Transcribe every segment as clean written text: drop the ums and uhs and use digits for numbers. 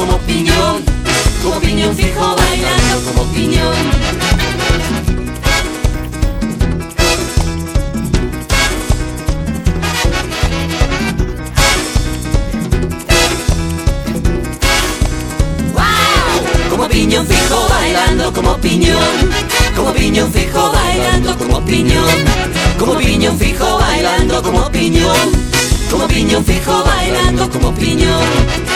como piñón fijo bailando como piñón. Como piñón fijo bailando como piñón fijo bailando como piñón, como piñón fijo bailando como piñón, como piñón fijo bailando como piñón.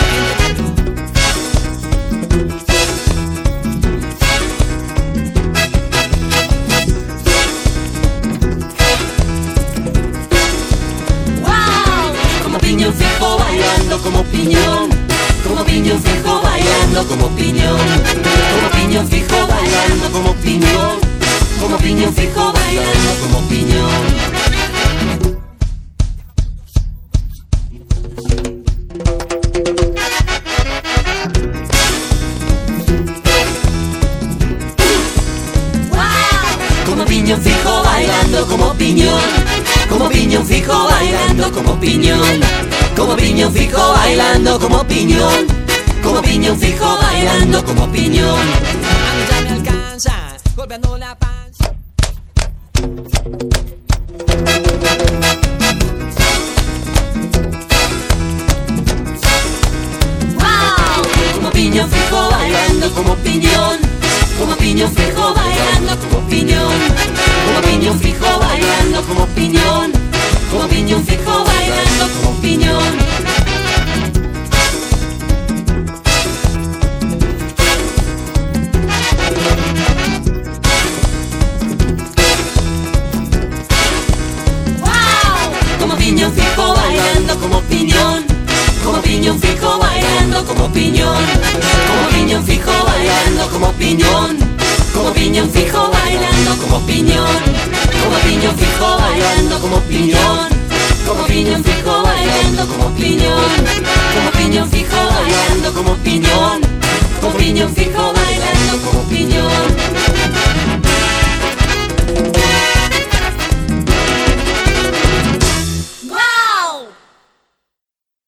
Como piñón fijo bailando como piñón, como piñón fijo bailando como piñón, como piñón fijo bailando como piñón, como piñón fijo bailando como piñón. Como piñón fijo bailando como piñón, como piñón fijo bailando como piñón, como piñón fijo bailando como piñón, como piñón fijo bailando como piñón. A mí ya me alcanza, golpeando la panza. Como piñón fijo bailando como piñón, como piñón fijo bailando como piñón, como piñón fijo bailando como piñón, como piñón fijo bailando como piñón. Como piñón fijo bailando como piñón, como piñón fijo bailando como piñón, como piñón fijo bailando como piñón, como piñón fijo bailando como piñón, como piñón fijo bailando como piñón, como piñón fijo bailando como piñón, como piñón fijo bailando como piñón, como piñón fijo